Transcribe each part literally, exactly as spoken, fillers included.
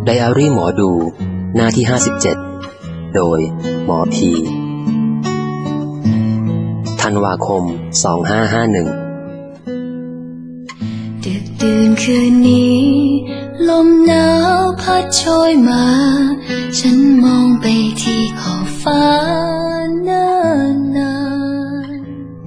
ไดอารี่หมอดูหน้าที่ห้าสิบเจ็ดโดยหมอพีธันวาคมสองห้าห้าหนึ่งดึกดื่นคืนนี้ลมหนาวพัดโชยมาฉันมองไปที่ขอบฟ้าเนิ่นนาน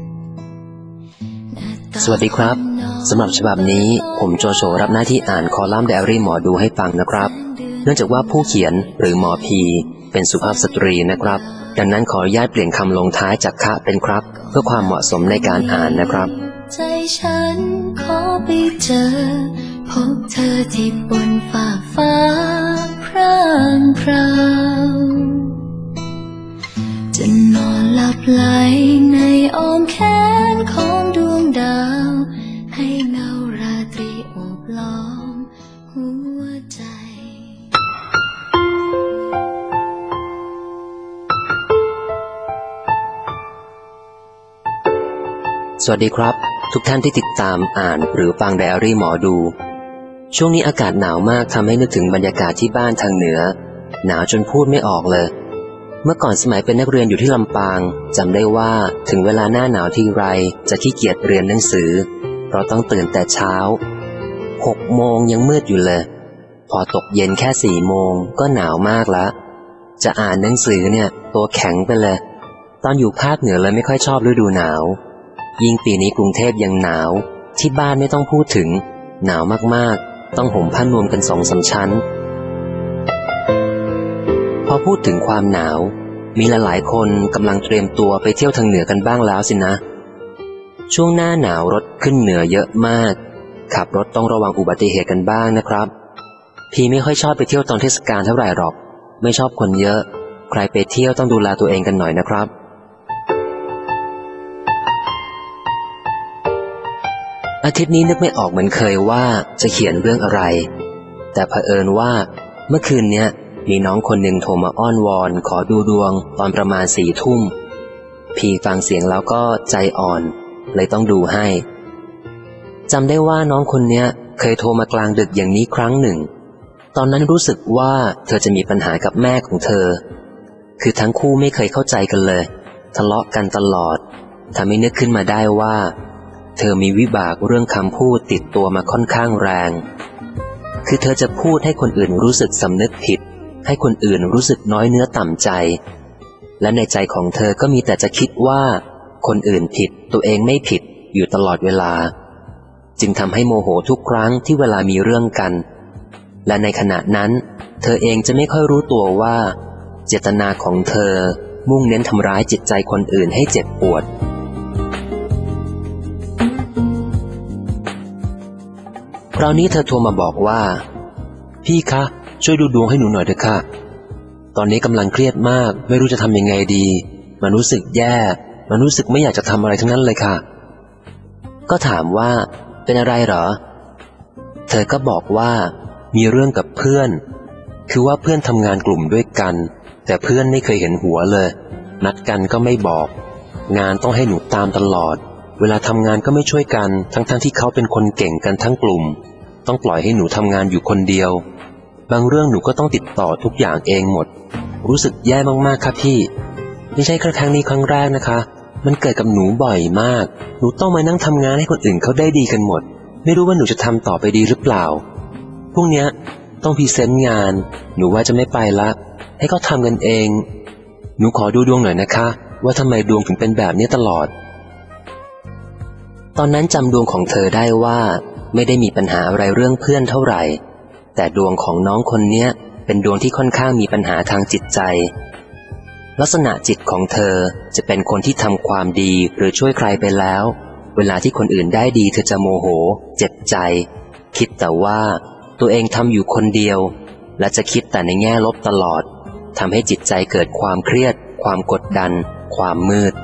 สวัสดีครับสำหรับฉบับนี้ผมโจโฉรับหน้าที่อ่านคอลัมน์ไดอารี่หมอดูให้ฟังนะครับเนื่องจากว่าผู้เขียนหรือหมอพีเป็นสุภาพสตรีนะครับดังนั้นขออนุญาตเปลี่ยนคำลงท้ายจากคะเป็นครับเพื่อความเหมาะสมในการอ่านนะครับใจฉันขอไปเจอพบเธอที่บนฟ้าฟ้าพร่างพราวจะนอนหลับไหลในอ้อมแขนของดวงดาวให้เงาราตรีโอบล้อมหัวใจสวัสดีครับทุกท่านที่ติดตามอ่านหรือฟังไดอารี่หมอดูช่วงนี้อากาศหนาวมากทำให้นึกถึงบรรยากาศที่บ้านทางเหนือหนาวจนพูดไม่ออกเลยเมื่อก่อนสมัยเป็นนักเรียนอยู่ที่ลำปางจำได้ว่าถึงเวลาหน้าหนาวทีไรจะขี้เกียจเรียนหนังสือเพราะต้องตื่นแต่เช้าหกโมงยังมืดอยู่เลยพอตกเย็นแค่สี่โมงก็หนาวมากแล้วจะอ่านหนังสือเนี่ยตัวแข็งไปเลยตอนอยู่ภาคเหนือเลยไม่ค่อยชอบฤดูหนาวยิ่งปีนี้กรุงเทพยังหนาวที่บ้านไม่ต้องพูดถึงหนาวมากๆต้องห่มผ้านวมกันสองสามชั้นพอพูดถึงความหนาวมีหลายๆคนกำลังเตรียมตัวไปเที่ยวทางเหนือกันบ้างแล้วสินะช่วงหน้าหนาวรถขึ้นเหนือเยอะมากขับรถต้องระวังอุบัติเหตุกันบ้างนะครับพี่ไม่ค่อยชอบไปเที่ยวตอนเทศกาลเท่าไหร่หรอกไม่ชอบคนเยอะใครไปเที่ยวต้องดูแลตัวเองกันหน่อยนะครับอาทิตย์นี้นึกไม่ออกเหมือนเคยว่าจะเขียนเรื่องอะไรแต่เผอิญว่าเมื่อคืนเนี้ยมีน้องคนหนึ่งโทรมาอ้อนวอนขอดูดวงตอนประมาณสี่ทุ่มพี่ฟังเสียงแล้วก็ใจอ่อนเลยต้องดูให้จำได้ว่าน้องคนเนี้ยเคยโทรมากลางดึกอย่างนี้ครั้งหนึ่งตอนนั้นรู้สึกว่าเธอจะมีปัญหากับแม่ของเธอคือทั้งคู่ไม่เคยเข้าใจกันเลยทะเลาะกันตลอดทำให้นึกขึ้นมาได้ว่าเธอมีวิบากเรื่องคำพูดติดตัวมาค่อนข้างแรงคือเธอจะพูดให้คนอื่นรู้สึกสำนึกผิดให้คนอื่นรู้สึกน้อยเนื้อต่ำใจและในใจของเธอก็มีแต่จะคิดว่าคนอื่นผิดตัวเองไม่ผิดอยู่ตลอดเวลาจึงทำให้โมโหทุกครั้งที่เวลามีเรื่องกันและในขณะนั้นเธอเองจะไม่ค่อยรู้ตัวว่าเจตนาของเธอมุ่งเน้นทำร้ายจิตใจคนอื่นให้เจ็บปวดคราวนี้เธอโทรมาบอกว่าพี่คะช่วยดูดวงให้หนูหน่อยเถอะค่ะตอนนี้กำลังเครียดมากไม่รู้จะทำยังไงดีมันรู้สึกแย่มันรู้สึกไม่อยากจะทำอะไรทั้งนั้นเลยค่ะก็ถามว่าเป็นอะไรเหรอเธอก็บอกว่ามีเรื่องกับเพื่อนคือว่าเพื่อนทำงานกลุ่มด้วยกันแต่เพื่อนไม่เคยเห็นหัวเลยนัดกันก็ไม่บอกงานต้องให้หนูตามตลอดเวลาทำงานก็ไม่ช่วยกันทั้งๆ ท, ที่เขาเป็นคนเก่งกันทั้งกลุ่มต้องปล่อยให้หนูทำงานอยู่คนเดียวบางเรื่องหนูก็ต้องติดต่อทุกอย่างเองหมดรู้สึกแย่มากๆครับพี่ไม่ใช่แค่ครั้งนี้ครั้งแรกนะคะมันเกิดกับหนูบ่อยมากหนูต้องมานั่งทำงานให้คนอื่นเขาได้ดีกันหมดไม่รู้ว่าหนูจะทำต่อไปดีหรือเปล่าพวกเนี้ยต้องพรีเซนต์งานหนูว่าจะไม่ไปละให้เขาทำกันเองหนูขอดูดวงหน่อยนะคะว่าทำไมดวงถึงเป็นแบบนี้ตลอดตอนนั้นจำดวงของเธอได้ว่าไม่ได้มีปัญหาอะไรเรื่องเพื่อนเท่าไหร่แต่ดวงของน้องคนเนี้ยเป็นดวงที่ค่อนข้างมีปัญหาทางจิตใจลักษณะจิตของเธอจะเป็นคนที่ทำความดีหรือช่วยใครไปแล้วเวลาที่คนอื่นได้ดีเธอจะโมโหเจ็บใจคิดแต่ว่าตัวเองทำอยู่คนเดียวและจะคิดแต่ในแง่ลบตลอดทำให้จิตใจเกิดความเครียดความกดดันความมืด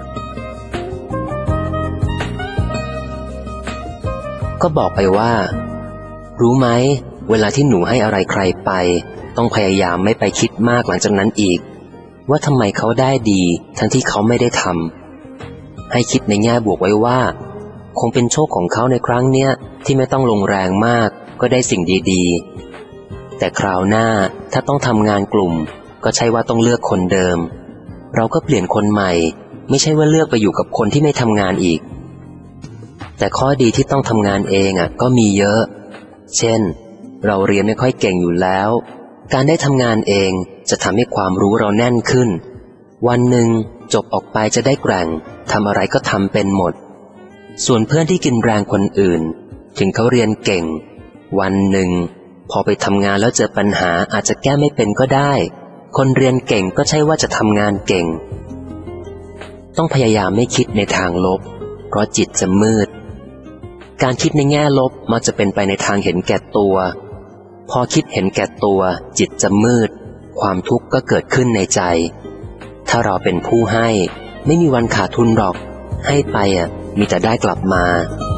ก็บอกไปว่ารู้ไหมเวลาที่หนูให้อะไรใครไปต้องพยายามไม่ไปคิดมากหลังจากนั้นอีกว่าทำไมเขาได้ดีทั้งที่เขาไม่ได้ทำให้คิดในแง่บวกไว้ว่าคงเป็นโชคของเขาในครั้งเนี้ยที่ไม่ต้องลงแรงมากก็ได้สิ่งดีแต่คราวหน้าถ้าต้องทำงานกลุ่มก็ใช่ว่าต้องเลือกคนเดิมเราก็เปลี่ยนคนใหม่ไม่ใช่ว่าเลือกไปอยู่กับคนที่ไม่ทำงานอีกแต่ข้อดีที่ต้องทำงานเองอ่ะก็มีเยอะเช่นเราเรียนไม่ค่อยเก่งอยู่แล้วการได้ทำงานเองจะทำให้ความรู้เราแน่นขึ้นวันหนึ่งจบออกไปจะได้แกร่งทำอะไรก็ทำเป็นหมดส่วนเพื่อนที่กินแรงคนอื่นถึงเขาเรียนเก่งวันหนึ่งพอไปทำงานแล้วเจอปัญหาอาจจะแก้ไม่เป็นก็ได้คนเรียนเก่งก็ใช่ว่าจะทำงานเก่งต้องพยายามไม่คิดในทางลบเพราะจิตจะมืดการคิดในแง่ลบมักจะเป็นไปในทางเห็นแก่ตัวพอคิดเห็นแก่ตัวจิตจะมืดความทุกข์ก็เกิดขึ้นในใจถ้าเราเป็นผู้ให้ไม่มีวันขาดทุนหรอกให้ไปอ่ะมีแต่ได้กลับมา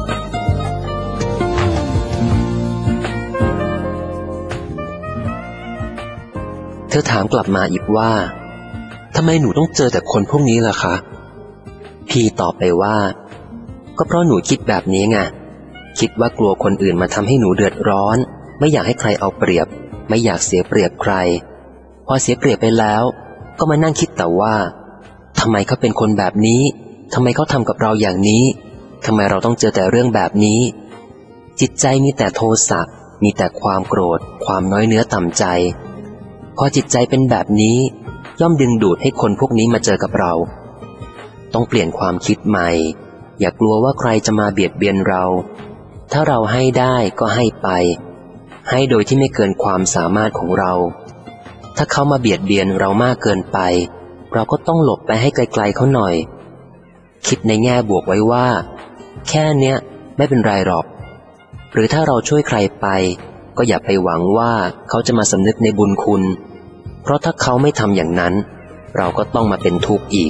เธอถามกลับมาอีกว่าทำไมหนูต้องเจอแต่คนพวกนี้ล่ะคะพี่ตอบไปว่าก็เพราะหนูคิดแบบนี้ไงคิดว่ากลัวคนอื่นมาทำให้หนูเดือดร้อนไม่อยากให้ใครเอาเปรียบไม่อยากเสียเปรียบใครพอเสียเปรียบไปแล้วก็มานั่งคิดแต่ว่าทำไมเขาเป็นคนแบบนี้ทำไมเขาทำกับเราอย่างนี้ทำไมเราต้องเจอแต่เรื่องแบบนี้จิตใจมีแต่โทสะมีแต่ความโกรธความน้อยเนื้อต่ำใจพอจิตใจเป็นแบบนี้ย่อมดึงดูดให้คนพวกนี้มาเจอกับเราต้องเปลี่ยนความคิดใหม่อย่ากลัวว่าใครจะมาเบียดเบียนเราถ้าเราให้ได้ก็ให้ไปให้โดยที่ไม่เกินความสามารถของเราถ้าเขามาเบียดเบียนเรามากเกินไปเราก็ต้องหลบไปให้ไกลๆเขาหน่อยคิดในแง่บวกไว้ว่าแค่เนี้ยไม่เป็นไรหรอกหรือถ้าเราช่วยใครไปก็อย่าไปหวังว่าเขาจะมาสำนึกในบุญคุณเพราะถ้าเขาไม่ทำอย่างนั้นเราก็ต้องมาเป็นทุกข์อีก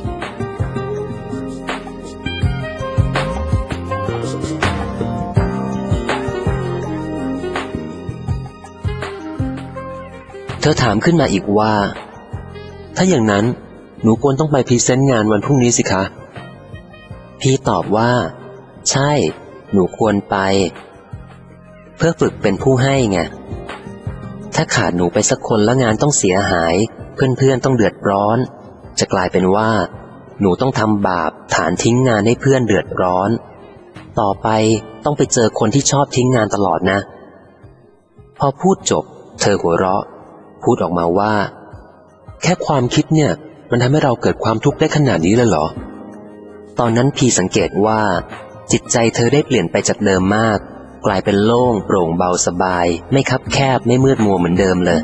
เธอถามขึ้นมาอีกว่าถ้าอย่างนั้นหนูควรต้องไปพรีเซนต์งานวันพรุ่งนี้สิคะพี่ตอบว่าใช่หนูควรไปเพื่อฝึกเป็นผู้ให้ไงถ้าขาดหนูไปสักคนแล้วงานต้องเสียหายเพื่อนๆต้องเดือดร้อนจะกลายเป็นว่าหนูต้องทำบาปฐานทิ้งงานให้เพื่อนเดือดร้อนต่อไปต้องไปเจอคนที่ชอบทิ้งงานตลอดนะพอพูดจบเธอหัวเราะพูดออกมาว่าแค่ความคิดเนี่ยมันทำให้เราเกิดความทุกข์ได้ขนาดนี้เลยเหรอตอนนั้นพี่สังเกตว่าจิตใจเธอได้เปลี่ยนไปจากเดิมมากกลายเป็นโล่งโปร่งเบาสบายไม่คับแคบไม่มืดมัวเหมือนเดิมเลย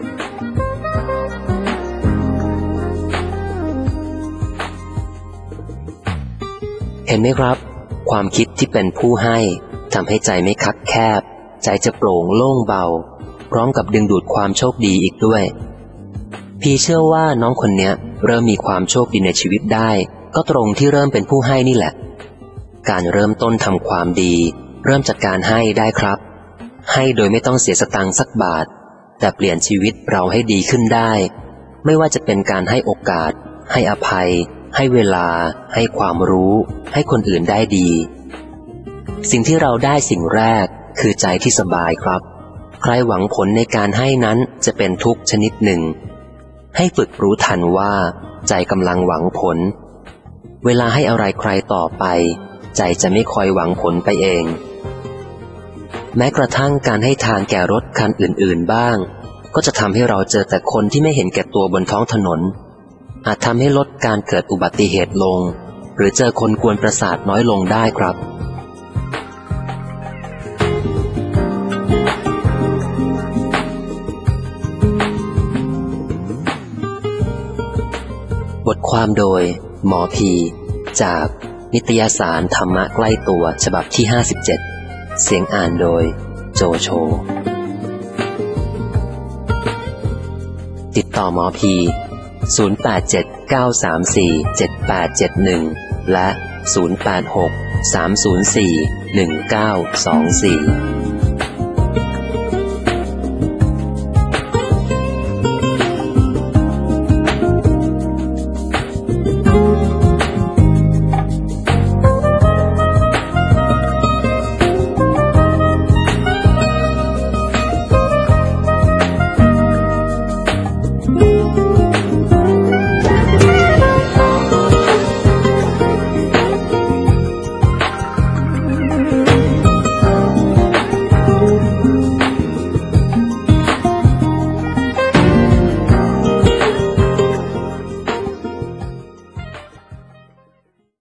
เห็นไหมครับความคิดที่เป็นผู้ให้ทำให้ใจไม่คับแคบใจจะโปร่งโล่งเบาพร้อมกับดึงดูดความโชคดีอีกด้วยพี่เชื่อว่าน้องคนเนี้ยเริ่มมีความโชคดีในชีวิตได้ก็ตรงที่เริ่มเป็นผู้ให้นี่แหละการเริ่มต้นทำความดีเริ่มจากการให้ได้ครับให้โดยไม่ต้องเสียสตังค์สักบาทแต่เปลี่ยนชีวิตเราให้ดีขึ้นได้ไม่ว่าจะเป็นการให้โอกาสให้อภัยให้เวลาให้ความรู้ให้คนอื่นได้ดีสิ่งที่เราได้สิ่งแรกคือใจที่สบายครับใครหวังผลในการให้นั้นจะเป็นทุกข์ชนิดหนึ่งให้ฝึกรู้ทันว่าใจกำลังหวังผลเวลาให้อะไรใครต่อไปใจจะไม่คอยหวังผลไปเองแม้กระทั่งการให้ทางแก่รถคันอื่นๆบ้างก็จะทำให้เราเจอแต่คนที่ไม่เห็นแก่ตัวบนท้องถนนอาจทำให้ลดการเกิดอุบัติเหตุลงหรือเจอคนกวนประสาทน้อยลงได้ครับบทความโดยหมอพีจากนิตยสารธรรมะใกล้ตัวฉบับที่ห้าสิบเจ็ดเสียงอ่านโดยโจโฉติดต่อหมอพีศูนย์ แปด เจ็ด เก้า สาม สี่ เจ็ด แปด เจ็ด หนึ่งและศูนย์ แปด หก สาม ศูนย์ สี่ หนึ่ง เก้า สอง สี่